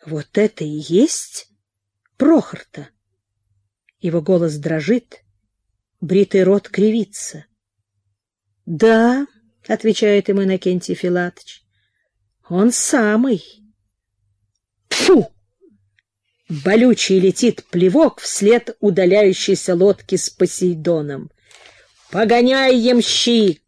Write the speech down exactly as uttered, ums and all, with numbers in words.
Вот это и есть Прохор-то. Его голос дрожит, бритый рот кривится. — Да, — отвечает ему Иннокентий Филатыч, — он самый. Тьфу! Болючий летит плевок вслед удаляющейся лодки с Посейдоном. — Погоняй, ямщик!